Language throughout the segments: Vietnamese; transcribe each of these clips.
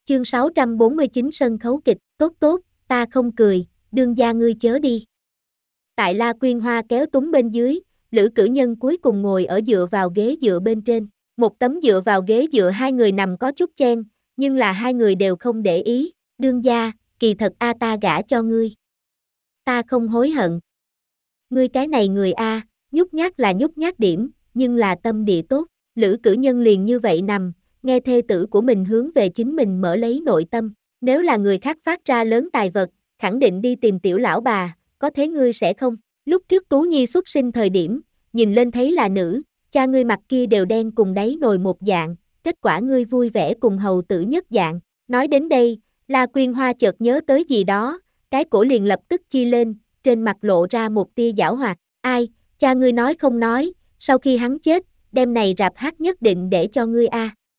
Chương 649 sân khấu kịch, tốt tốt, ta không cười, đương gia ngươi chớ đi. Tại La Quyên Hoa kéo túng bên dưới, Lữ Cử Nhân cuối cùng ngồi ở dựa vào ghế dựa bên trên. Một tấm dựa vào ghế dựa hai người nằm có chút chen, nhưng là hai người đều không để ý. Đương gia, kỳ thật ta gả cho ngươi. Ta không hối hận. Ngươi cái này người nhút nhát là nhút nhát điểm, nhưng là tâm địa tốt. Lữ Cử Nhân liền như vậy nằm, nghe thê tử của mình hướng về chính mình mở lấy nội tâm. Nếu là người khác phát ra lớn tài vật, khẳng định đi tìm tiểu lão bà, có thế ngươi sẽ không? Lúc trước Tú Nhi xuất sinh thời điểm, nhìn lên thấy là nữ, cha ngươi mặt kia đều đen cùng đáy nồi một dạng, kết quả ngươi vui vẻ cùng hầu tử nhất dạng. Nói đến đây, La Quyên Hoa chợt nhớ tới gì đó, cái cổ liền lập tức chi lên, trên mặt lộ ra một tia giảo hoạt. Ai, cha ngươi nói không nói, sau khi hắn chết, đêm này rạp hát nhất định để cho ngươi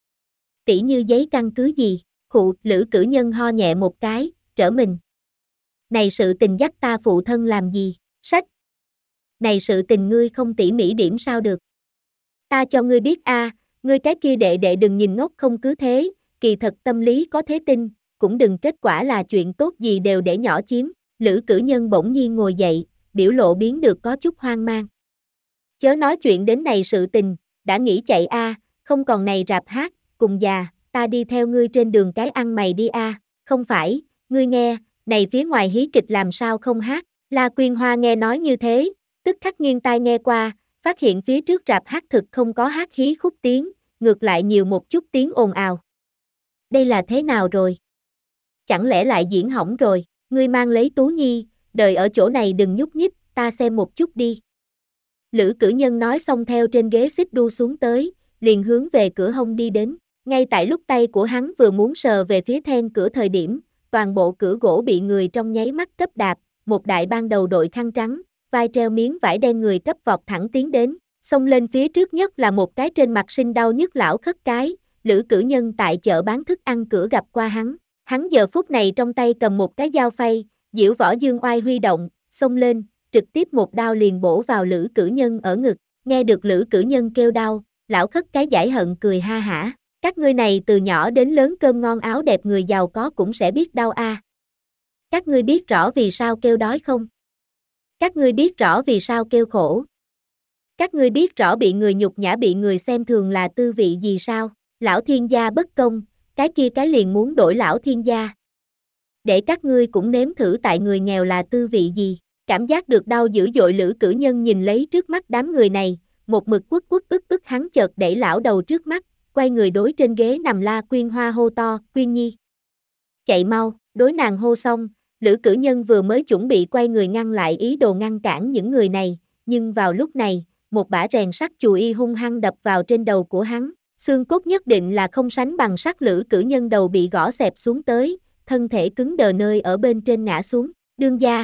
Tỉ như giấy căn cứ gì? Khụ, Lữ Cử Nhân ho nhẹ một cái, trở mình. Này sự tình dắt ta phụ thân làm gì? Sách. Này sự tình ngươi không tỉ mỉ điểm sao được? Ta cho ngươi biết ngươi cái kia đệ đệ đừng nhìn ngốc không cứ thế, kỳ thật tâm lý có thế tin, cũng đừng kết quả là chuyện tốt gì đều để nhỏ chiếm. Lữ Cử Nhân bỗng nhiên ngồi dậy, biểu lộ biến được có chút hoang mang. Chớ nói chuyện đến này sự tình, đã nghĩ chạy không còn này rạp hát, cùng già, ta đi theo ngươi trên đường cái ăn mày đi không phải, ngươi nghe, này phía ngoài hí kịch làm sao không hát. La Quyên Hoa nghe nói như thế, tức khắc nghiêng tai nghe qua, phát hiện phía trước rạp hát thực không có hát hí khúc tiếng, ngược lại nhiều một chút tiếng ồn ào. Đây là thế nào rồi? Chẳng lẽ lại diễn hỏng rồi? Ngươi mang lấy Tú Nhi, đợi ở chỗ này đừng nhúc nhích, ta xem một chút đi. Lữ Cử Nhân nói xong theo trên ghế xích đu xuống tới, liền hướng về cửa hông đi đến. Ngay tại lúc tay của hắn vừa muốn sờ về phía then cửa thời điểm, toàn bộ cửa gỗ bị người trong nháy mắt cấp đạp, một đại ban đầu đội khăn trắng, vai treo miếng vải đen người cấp vọt thẳng tiến đến, xông lên phía trước nhất là một cái trên mặt sinh đau nhức lão khất cái. Lữ Cử Nhân tại chợ bán thức ăn cửa gặp qua hắn giờ phút này trong tay cầm một cái dao phay, diễu võ dương oai huy động, xông lên, trực tiếp một đao liền bổ vào Lữ Cử Nhân ở ngực. Nghe được Lữ Cử Nhân kêu đau, lão khất cái giải hận cười ha hả. Các ngươi này từ nhỏ đến lớn cơm ngon áo đẹp người giàu có cũng sẽ biết đau Các ngươi biết rõ vì sao kêu đói không? Các ngươi biết rõ vì sao kêu khổ? Các ngươi biết rõ bị người nhục nhã bị người xem thường là tư vị gì sao? Lão thiên gia bất công, cái kia cái liền muốn đổi lão thiên gia. Để các ngươi cũng nếm thử tại người nghèo là tư vị gì? Cảm giác được đau dữ dội Lữ Cử Nhân nhìn lấy trước mắt đám người này, một mực quất ức hắn chợt đẩy lão đầu trước mắt, quay người đối trên ghế nằm La Quyên Hoa hô to, Quyên Nhi. Chạy mau, đối nàng hô xong, Lữ Cử Nhân vừa mới chuẩn bị quay người ngăn lại ý đồ ngăn cản những người này, nhưng vào lúc này, một bả rèn sắt chùi y hung hăng đập vào trên đầu của hắn, xương cốt nhất định là không sánh bằng sắt. Lữ Cử Nhân đầu bị gõ xẹp xuống tới, thân thể cứng đờ nơi ở bên trên ngã xuống. Đương gia.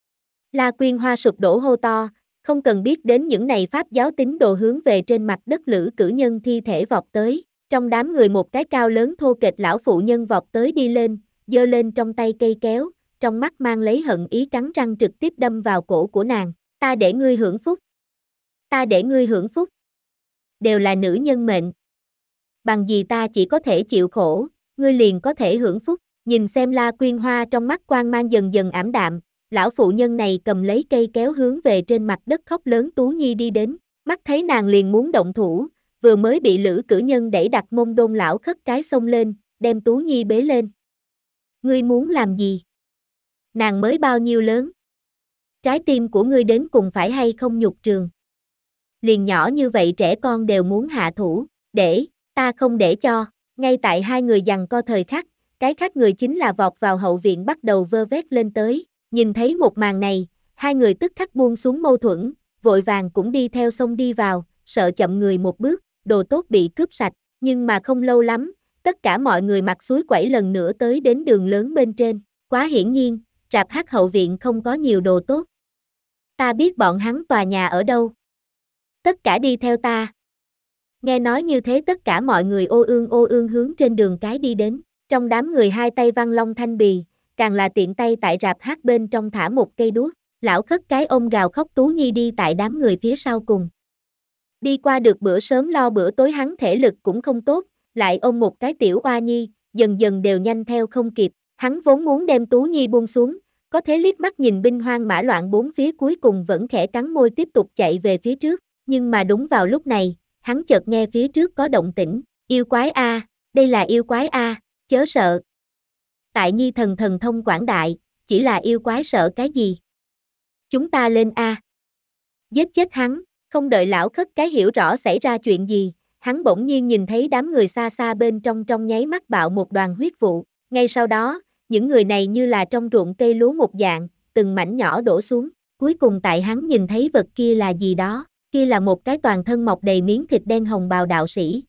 La Quyên Hoa sụp đổ hô to, không cần biết đến những này pháp giáo tín đồ hướng về trên mặt đất Lữ Cử Nhân thi thể vọt tới. Trong đám người một cái cao lớn thô kệch lão phụ nhân vọt tới đi lên, giơ lên trong tay cây kéo, trong mắt mang lấy hận ý cắn răng trực tiếp đâm vào cổ của nàng. Ta để ngươi hưởng phúc. Ta để ngươi hưởng phúc. Đều là nữ nhân mệnh. Bằng gì ta chỉ có thể chịu khổ, ngươi liền có thể hưởng phúc. Nhìn xem La Quyên Hoa trong mắt quang mang dần dần ảm đạm, lão phụ nhân này cầm lấy cây kéo hướng về trên mặt đất khóc lớn Tú Nhi đi đến, mắt thấy nàng liền muốn động thủ, vừa mới bị Lữ Cử Nhân đẩy đặt mông đôn lão khất cái xông lên, đem Tú Nhi bế lên. Ngươi muốn làm gì? Nàng mới bao nhiêu lớn? Trái tim của ngươi đến cùng phải hay không nhục trường? Liền nhỏ như vậy trẻ con đều muốn hạ thủ, ta không để cho. Ngay tại hai người giằng co thời khắc, cái khác người chính là vọt vào hậu viện bắt đầu vơ vét lên tới. Nhìn thấy một màn này, hai người tức khắc buông xuống mâu thuẫn, vội vàng cũng đi theo xông đi vào, sợ chậm người một bước, đồ tốt bị cướp sạch. Nhưng mà không lâu lắm, tất cả mọi người mặc suối quẩy lần nữa tới đến đường lớn bên trên. Quá hiển nhiên, rạp hát hậu viện không có nhiều đồ tốt. Ta biết bọn hắn tòa nhà ở đâu. Tất cả đi theo ta. Nghe nói như thế tất cả mọi người ô ương hướng trên đường cái đi đến. Trong đám người hai tay văn long thanh bì, càng là tiện tay tại rạp hát bên trong thả một cây đuốc. Lão khất cái ôm gào khóc Tú Nhi đi tại đám người phía sau cùng. Đi qua được bữa sớm lo bữa tối hắn thể lực cũng không tốt, lại ôm một cái tiểu oa nhi, dần dần đều nhanh theo không kịp. Hắn vốn muốn đem Tú Nhi buông xuống, có thế liếc mắt nhìn binh hoang mã loạn bốn phía cuối cùng vẫn khẽ cắn môi tiếp tục chạy về phía trước, nhưng mà đúng vào lúc này, hắn chợt nghe phía trước có động tĩnh, yêu quái a, đây là yêu quái a, chớ sợ. Tại Nhi thần thần thông quảng đại, chỉ là yêu quái sợ cái gì? Chúng ta lên a. Giết chết hắn, không đợi lão khất cái hiểu rõ xảy ra chuyện gì, hắn bỗng nhiên nhìn thấy đám người xa xa bên trong nháy mắt bạo một đoàn huyết vụ, ngay sau đó, những người này như là trong ruộng cây lúa một dạng, từng mảnh nhỏ đổ xuống, cuối cùng tại hắn nhìn thấy vật kia là gì đó, kia là một cái toàn thân mọc đầy miếng thịt đen hồng bào đạo sĩ.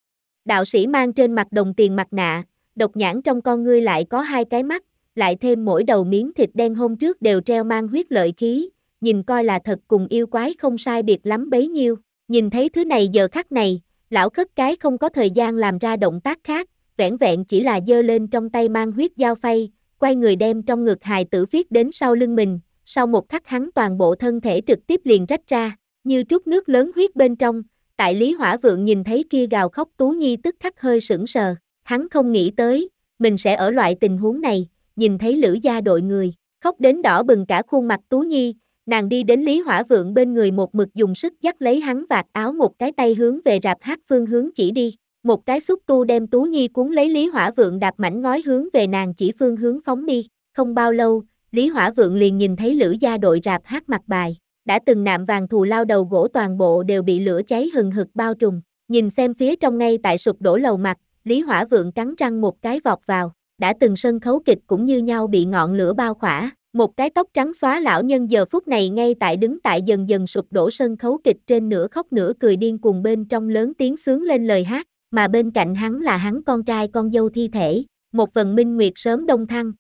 Đạo sĩ mang trên mặt đồng tiền mặt nạ, độc nhãn trong con ngươi lại có hai cái mắt, lại thêm mỗi đầu miếng thịt đen hôm trước đều treo mang huyết lợi khí, nhìn coi là thật cùng yêu quái không sai biệt lắm bấy nhiêu. Nhìn thấy thứ này giờ khắc này, lão khất cái không có thời gian làm ra động tác khác, vẻn vẹn chỉ là giơ lên trong tay mang huyết dao phay, quay người đem trong ngực hài tử viết đến sau lưng mình, sau một khắc hắn toàn bộ thân thể trực tiếp liền rách ra, như trút nước lớn huyết bên trong. Tại Lý Hỏa Vượng nhìn thấy kia gào khóc Tú Nhi tức khắc hơi sững sờ, hắn không nghĩ tới, mình sẽ ở loại tình huống này, nhìn thấy Lữ gia đội người, khóc đến đỏ bừng cả khuôn mặt Tú Nhi, nàng đi đến Lý Hỏa Vượng bên người một mực dùng sức dắt lấy hắn vạt áo một cái tay hướng về rạp hát phương hướng chỉ đi, một cái xúc tu đem Tú Nhi cuốn lấy Lý Hỏa Vượng đạp mảnh ngói hướng về nàng chỉ phương hướng phóng đi, không bao lâu, Lý Hỏa Vượng liền nhìn thấy Lữ gia đội rạp hát mặt bài. Đã từng nạm vàng thù lao đầu gỗ toàn bộ đều bị lửa cháy hừng hực bao trùm, nhìn xem phía trong ngay tại sụp đổ lầu mặt, Lý Hỏa Vượng cắn răng một cái vọt vào, đã từng sân khấu kịch cũng như nhau bị ngọn lửa bao khỏa, một cái tóc trắng xóa lão nhân giờ phút này ngay tại đứng tại dần dần sụp đổ sân khấu kịch trên nửa khóc nửa cười điên cuồng bên trong lớn tiếng sướng lên lời hát, mà bên cạnh hắn là hắn con trai con dâu thi thể, một vần minh nguyệt sớm đông thăng.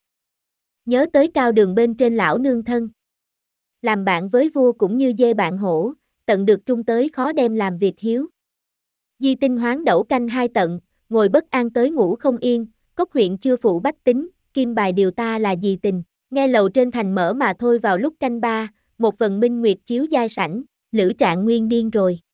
Nhớ tới cao đường bên trên lão nương thân. Làm bạn với vua cũng như dê bạn hổ, tận được trung tới khó đem làm việc hiếu. Di tinh hoán đẩu canh hai tận, ngồi bất an tới ngủ không yên, cốc huyện chưa phụ bách tính, kim bài điều ta là gì tình. Nghe lầu trên thành mở mà thôi vào lúc canh ba, một vần minh nguyệt chiếu giai sảnh, Lữ Trạng Nguyên điên rồi.